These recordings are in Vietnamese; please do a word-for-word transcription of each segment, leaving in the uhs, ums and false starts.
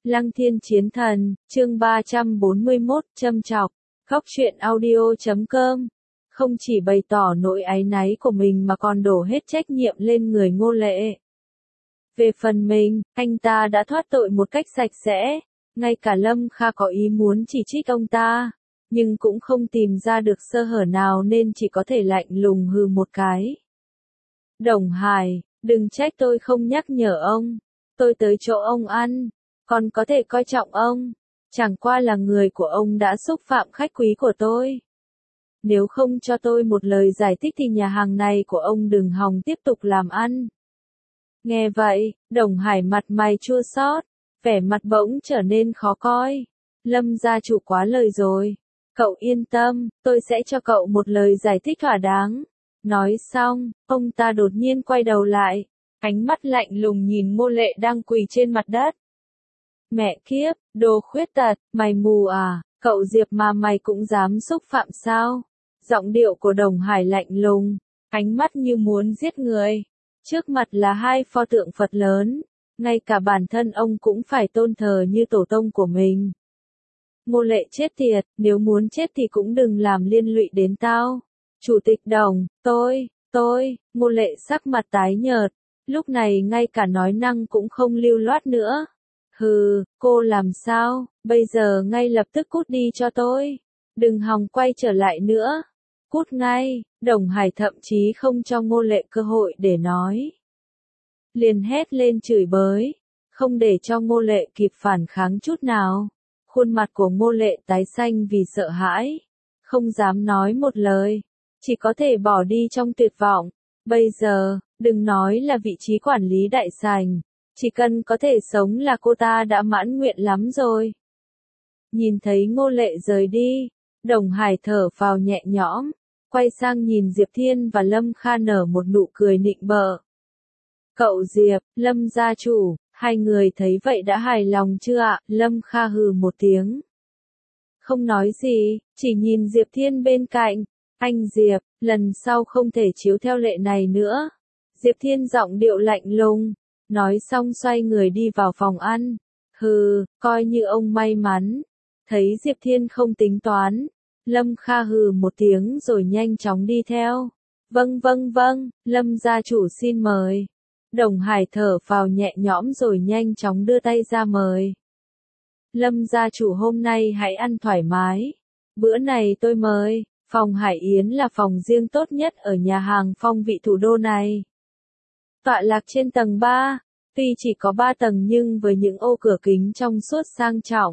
Lăng Thiên Chiến Thần, chương ba trăm bốn mươi mốt, châm chọc, góc truyện audio chấm com. Không chỉ bày tỏ nỗi áy náy của mình mà còn đổ hết trách nhiệm lên người Ngô Lệ. Về phần mình, anh ta đã thoát tội một cách sạch sẽ, ngay cả Lâm Kha có ý muốn chỉ trích ông ta, nhưng cũng không tìm ra được sơ hở nào nên chỉ có thể lạnh lùng hừ một cái. Đồng Hải, đừng trách tôi không nhắc nhở ông, tôi tới chỗ ông ăn, còn có thể coi trọng ông, chẳng qua là người của ông đã xúc phạm khách quý của tôi. Nếu không cho tôi một lời giải thích thì nhà hàng này của ông đừng hòng tiếp tục làm ăn. Nghe vậy, Đồng Hải mặt mày chua xót, vẻ mặt bỗng trở nên khó coi. Lâm gia chủ quá lời rồi. Cậu yên tâm, tôi sẽ cho cậu một lời giải thích thỏa đáng. Nói xong, ông ta đột nhiên quay đầu lại, ánh mắt lạnh lùng nhìn Ngô Lệ đang quỳ trên mặt đất. Mẹ kiếp, đồ khuyết tật, mày mù à, cậu Diệp mà mày cũng dám xúc phạm sao? Giọng điệu của Đồng Hải lạnh lùng, ánh mắt như muốn giết người. Trước mặt là hai pho tượng Phật lớn, ngay cả bản thân ông cũng phải tôn thờ như tổ tông của mình. Ngô Lệ chết tiệt, nếu muốn chết thì cũng đừng làm liên lụy đến tao. Chủ tịch Đồng, tôi, tôi, Ngô Lệ sắc mặt tái nhợt, lúc này ngay cả nói năng cũng không lưu loát nữa. Hừ, cô làm sao, bây giờ ngay lập tức cút đi cho tôi, đừng hòng quay trở lại nữa. Cút ngay, Đồng Hải thậm chí không cho Ngô Lệ cơ hội để nói. Liền hét lên chửi bới, không để cho Ngô Lệ kịp phản kháng chút nào. Khuôn mặt của Ngô Lệ tái xanh vì sợ hãi, không dám nói một lời, chỉ có thể bỏ đi trong tuyệt vọng. Bây giờ, đừng nói là vị trí quản lý đại sảnh, chỉ cần có thể sống là cô ta đã mãn nguyện lắm rồi. Nhìn thấy Ngô Lệ rời đi, Đồng Hải thở phào nhẹ nhõm, quay sang nhìn Diệp Thiên và Lâm Kha nở một nụ cười nịnh bợ. Cậu Diệp, Lâm gia chủ, hai người thấy vậy đã hài lòng chưa ạ? Lâm Kha hừ một tiếng. Không nói gì, chỉ nhìn Diệp Thiên bên cạnh. Anh Diệp, lần sau không thể chiếu theo lệ này nữa. Diệp Thiên giọng điệu lạnh lùng, nói xong xoay người đi vào phòng ăn. Hừ, coi như ông may mắn. Thấy Diệp Thiên không tính toán, Lâm Kha hừ một tiếng rồi nhanh chóng đi theo. Vâng vâng vâng, Lâm gia chủ xin mời. Đồng Hải thở phào nhẹ nhõm rồi nhanh chóng đưa tay ra mời. Lâm gia chủ hôm nay hãy ăn thoải mái. Bữa này tôi mời, phòng Hải Yến là phòng riêng tốt nhất ở nhà hàng phong vị thủ đô này. Tọa lạc trên tầng ba, tuy chỉ có ba tầng nhưng với những ô cửa kính trong suốt sang trọng,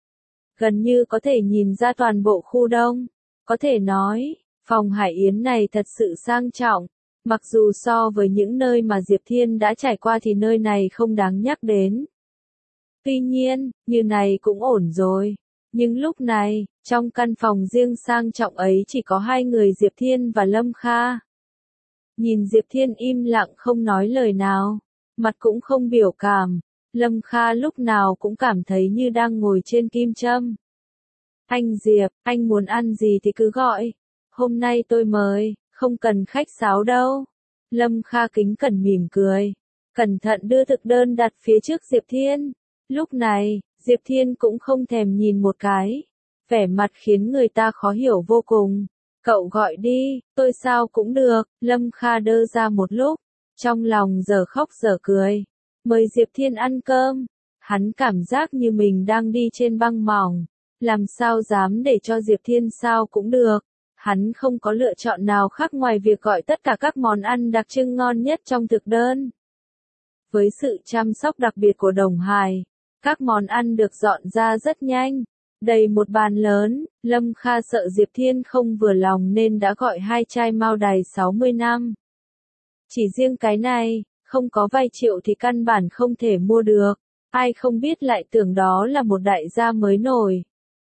gần như có thể nhìn ra toàn bộ khu đông. Có thể nói, phòng Hải Yến này thật sự sang trọng. Mặc dù so với những nơi mà Diệp Thiên đã trải qua thì nơi này không đáng nhắc đến. Tuy nhiên, như này cũng ổn rồi. Nhưng lúc này, trong căn phòng riêng sang trọng ấy chỉ có hai người Diệp Thiên và Lâm Kha. Nhìn Diệp Thiên im lặng không nói lời nào, mặt cũng không biểu cảm. Lâm Kha lúc nào cũng cảm thấy như đang ngồi trên kim châm. Anh Diệp, anh muốn ăn gì thì cứ gọi. Hôm nay tôi mời. Không cần khách sáo đâu. Lâm Kha kính cẩn mỉm cười, cẩn thận đưa thực đơn đặt phía trước Diệp Thiên. Lúc này, Diệp Thiên cũng không thèm nhìn một cái, vẻ mặt khiến người ta khó hiểu vô cùng. Cậu gọi đi, tôi sao cũng được. Lâm Kha đơ ra một lúc, trong lòng giờ khóc giờ cười. Mời Diệp Thiên ăn cơm, hắn cảm giác như mình đang đi trên băng mỏng, làm sao dám để cho Diệp Thiên sao cũng được. Hắn không có lựa chọn nào khác ngoài việc gọi tất cả các món ăn đặc trưng ngon nhất trong thực đơn. Với sự chăm sóc đặc biệt của Đồng Hải, các món ăn được dọn ra rất nhanh. Đầy một bàn lớn, Lâm Kha sợ Diệp Thiên không vừa lòng nên đã gọi hai chai Mao Đài sáu mươi năm. Chỉ riêng cái này, không có vài triệu thì căn bản không thể mua được. Ai không biết lại tưởng đó là một đại gia mới nổi.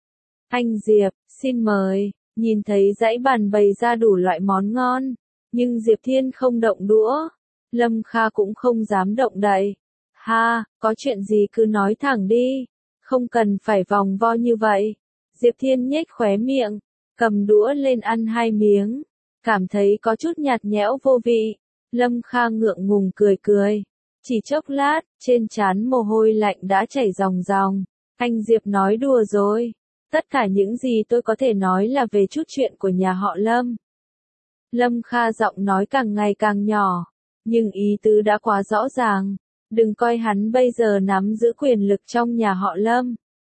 Anh Diệp, xin mời. Nhìn thấy dãy bàn bày ra đủ loại món ngon, nhưng Diệp Thiên không động đũa. Lâm Kha cũng không dám động đậy. Ha, có chuyện gì cứ nói thẳng đi, không cần phải vòng vo như vậy. Diệp Thiên nhếch khóe miệng, cầm đũa lên ăn hai miếng, cảm thấy có chút nhạt nhẽo vô vị. Lâm Kha ngượng ngùng cười cười, Chỉ chốc lát, trên trán mồ hôi lạnh đã chảy ròng ròng. Anh Diệp nói đùa rồi. Tất cả những gì tôi có thể nói là về chút chuyện của nhà họ Lâm. Lâm Kha giọng nói càng ngày càng nhỏ, nhưng ý tứ đã quá rõ ràng. Đừng coi hắn bây giờ nắm giữ quyền lực trong nhà họ Lâm.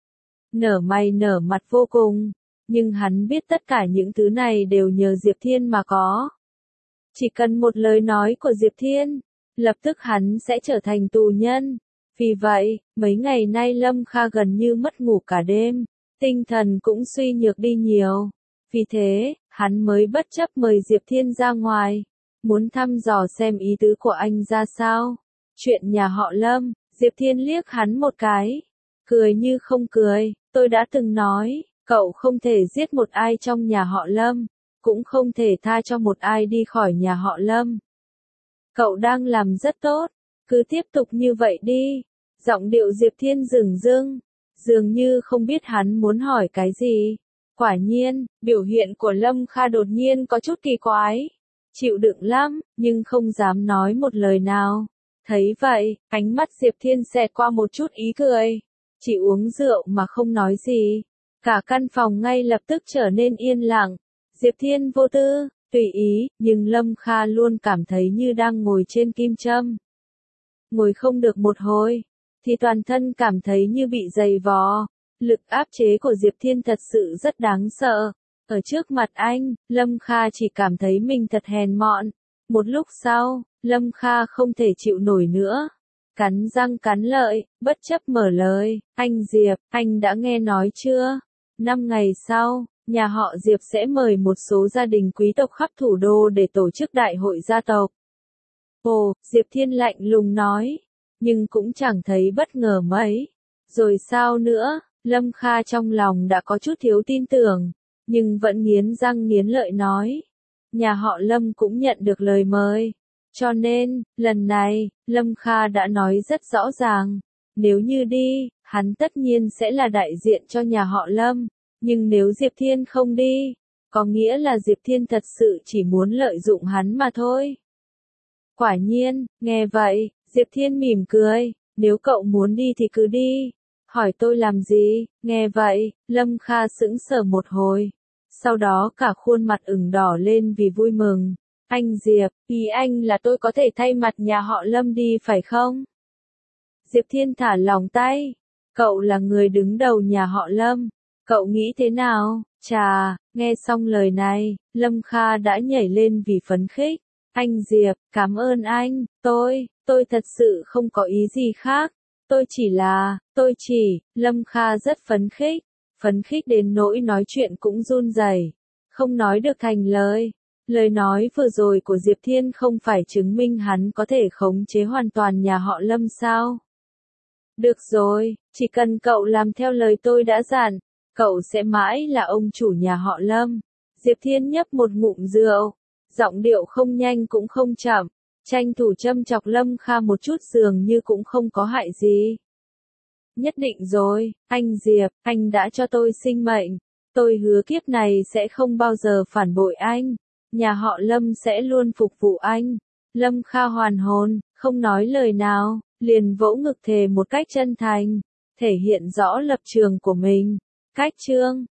Nở mày nở mặt vô cùng, nhưng hắn biết tất cả những thứ này đều nhờ Diệp Thiên mà có. Chỉ cần một lời nói của Diệp Thiên, lập tức hắn sẽ trở thành tù nhân. Vì vậy, mấy ngày nay Lâm Kha gần như mất ngủ cả đêm, tinh thần cũng suy nhược đi nhiều. Vì thế, hắn mới bất chấp mời Diệp Thiên ra ngoài, muốn thăm dò xem ý tứ của anh ra sao. Chuyện nhà họ Lâm, Diệp Thiên liếc hắn một cái, cười như không cười. Tôi đã từng nói, cậu không thể giết một ai trong nhà họ Lâm, cũng không thể tha cho một ai đi khỏi nhà họ Lâm. Cậu đang làm rất tốt, cứ tiếp tục như vậy đi. Giọng điệu Diệp Thiên dửng dưng, dường như không biết hắn muốn hỏi cái gì. Quả nhiên, biểu hiện của Lâm Kha đột nhiên có chút kỳ quái. Chịu đựng lắm, nhưng không dám nói một lời nào. Thấy vậy, ánh mắt Diệp Thiên xẹt qua một chút ý cười. Chỉ uống rượu mà không nói gì. Cả căn phòng ngay lập tức trở nên yên lặng. Diệp Thiên vô tư, tùy ý, nhưng Lâm Kha luôn cảm thấy như đang ngồi trên kim châm. Ngồi không được một hồi, thì toàn thân cảm thấy như bị dày vò. Lực áp chế của Diệp Thiên thật sự rất đáng sợ. Ở trước mặt anh, Lâm Kha chỉ cảm thấy mình thật hèn mọn. Một lúc sau, Lâm Kha không thể chịu nổi nữa. Cắn răng cắn lợi, bất chấp mở lời. Anh Diệp, anh đã nghe nói chưa? Năm ngày sau, nhà họ Diệp sẽ mời một số gia đình quý tộc khắp thủ đô để tổ chức đại hội gia tộc. Ồ, Diệp Thiên lạnh lùng nói, nhưng cũng chẳng thấy bất ngờ mấy. Rồi sao nữa? Lâm Kha trong lòng đã có chút thiếu tin tưởng, nhưng vẫn nghiến răng nghiến lợi nói. Nhà họ Lâm cũng nhận được lời mời. Cho nên, lần này, Lâm Kha đã nói rất rõ ràng. Nếu như đi, hắn tất nhiên sẽ là đại diện cho nhà họ Lâm. Nhưng nếu Diệp Thiên không đi, có nghĩa là Diệp Thiên thật sự chỉ muốn lợi dụng hắn mà thôi. Quả nhiên, nghe vậy, Diệp Thiên mỉm cười. Nếu cậu muốn đi thì cứ đi. Hỏi tôi làm gì? Nghe vậy, Lâm Kha sững sờ một hồi. Sau đó cả khuôn mặt ửng đỏ lên vì vui mừng. Anh Diệp, ý anh là tôi có thể thay mặt nhà họ Lâm đi phải không? Diệp Thiên thả lỏng tay. Cậu là người đứng đầu nhà họ Lâm. Cậu nghĩ thế nào? Chà, nghe xong lời này, Lâm Kha đã nhảy lên vì phấn khích. Anh Diệp, cảm ơn anh. Tôi, tôi thật sự không có ý gì khác. Tôi chỉ là, tôi chỉ, Lâm Kha rất phấn khích. Phấn khích đến nỗi nói chuyện cũng run rẩy, không nói được thành lời. Lời nói vừa rồi của Diệp Thiên không phải chứng minh hắn có thể khống chế hoàn toàn nhà họ Lâm sao? Được rồi, chỉ cần cậu làm theo lời tôi đã dặn, cậu sẽ mãi là ông chủ nhà họ Lâm. Diệp Thiên nhấp một ngụm rượu, giọng điệu không nhanh cũng không chậm, tranh thủ châm chọc Lâm Kha một chút dường như cũng không có hại gì. Nhất định rồi, anh Diệp, anh đã cho tôi sinh mệnh. Tôi hứa kiếp này sẽ không bao giờ phản bội anh. Nhà họ Lâm sẽ luôn phục vụ anh. Lâm Kha hoàn hồn, không nói lời nào, liền vỗ ngực thề một cách chân thành, thể hiện rõ lập trường của mình. Cách chương